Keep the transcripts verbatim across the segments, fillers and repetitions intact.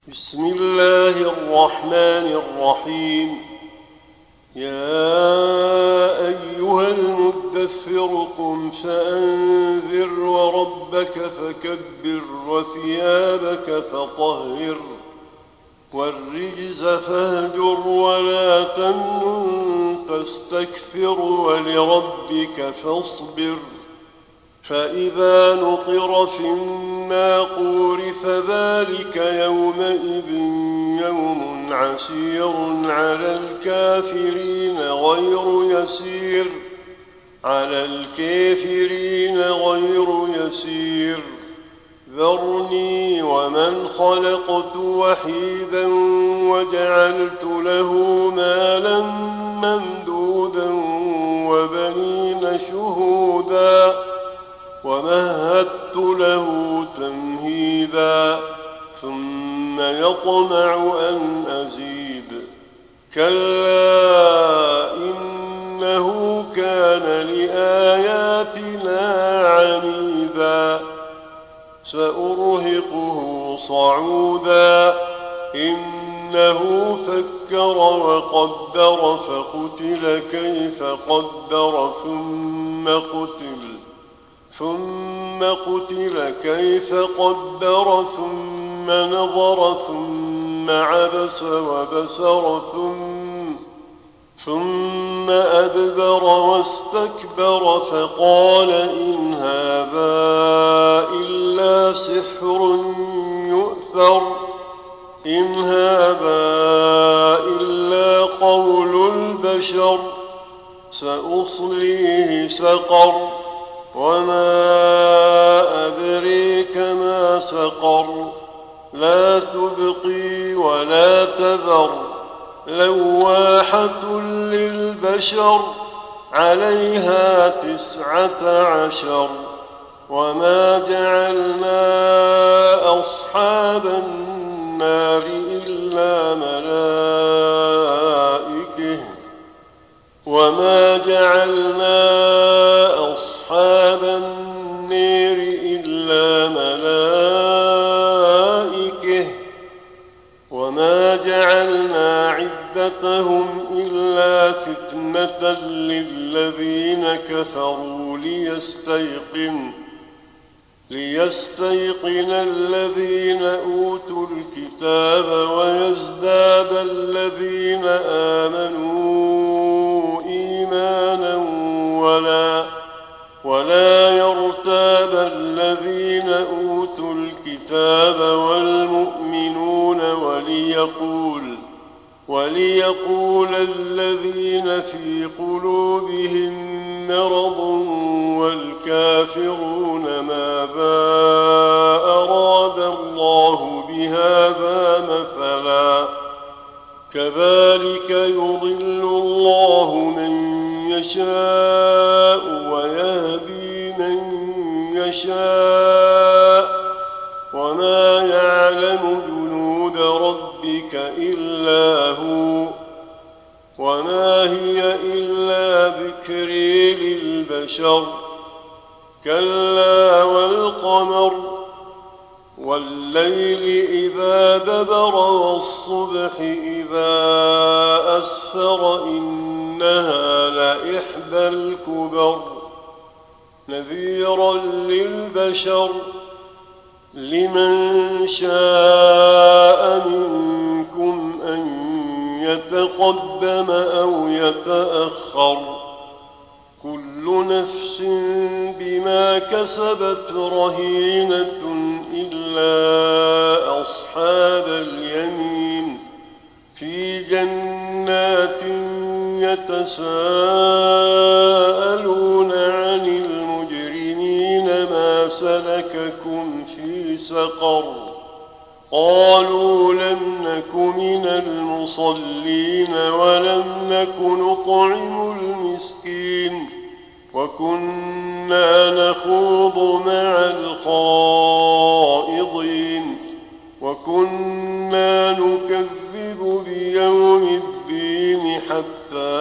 بسم الله الرحمن الرحيم. يا أيها المدثر قم فأنذر وربك فكبر وثيابك فطهر والرجز فاهجر ولا تمنن تستكثر ولربك فاصبر. فإذا نقر في الناقور فذلك يومئذ يوم عسير على الكافرين غير يسير على الكافرين غير يسير ذرني ومن خلقت وحيدا وجعلت له مالا ممدودا وبنين شهودا ومهدت له تمهيدا ثم يطمع أن أزيد كلا إنه كان لآياتنا عنيدا سأرهقه صعودا إنه فكر وقدر فقتل كيف قدر ثم قتل ثم قتل كيف قدر ثم نظر ثم عبس وبسر ثم ثم أدبر واستكبر فقال إن هذا إلا سحر يؤثر إن هذا إلا قول البشر سأصليه سقر وما أدريك ما سقر لا تبقي ولا تذر لواحة للبشر عليها تسعة عشر وما جعلنا أصحاب النار إلا ملائكة وما جعلنا أصحاب النار إلا ملائكة وما جعلنا عدتهم إلا فتنة للذين كفروا ليستيقن ليستيقن الذين أوتوا الكتاب ويزداد الذين آمنوا إيمانا ولا ولا يرتاب الذين أوتوا الكتاب والمؤمنون وليقول وليقول الذين في قلوبهم مرض والكافرون ماذا أراد الله بهذا مثلا كذلك يضل الله من يشاء ويهدي من يشاء وما يعلم جنود ربك إلا هو وما هي إلا ذكر للبشر كلا والقمر والليل إذا دبر والصبح إذا أسفر إنها لإحدى الكبر نذيرا للبشر لمن شاء منكم أن يتقدم أو يتأخر كل نفس بما كسبت رهينة إلا أصحاب اليمين في جنات يتساءلون عن المجرمين ما سلككم في سقر قالوا لم نك من المصلين ولم نك نطعم المسكين وكنا نخوض مع الخائضين وكنا نكذب بيوم الدين حتى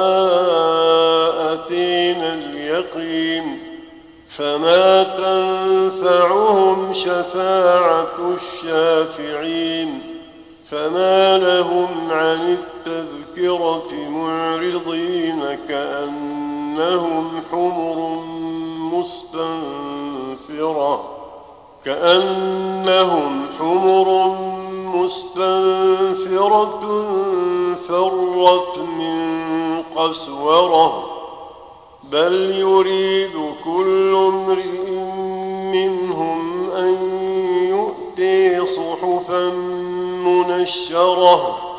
أتينا اليقين فما تنفعهم شفاعة الشافعين فما لهم عن التذكرة معرضين كأنهم حمر مستنفرة كأنهم حمر مستنفرة فرت من قسورة بل يريد كل امرئ منهم أن يؤتي صحفا منشرة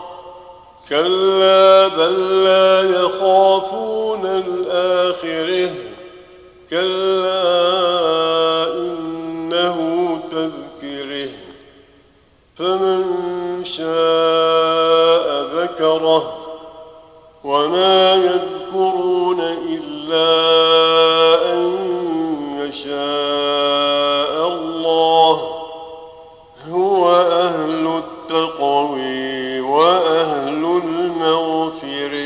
كلا بل لا يخافون الآخرة كلا إنه تذكره فمن شاء ذكره وما يذكرون إلا أن يشاء الله هو أهل التقوى وأهل المغفرة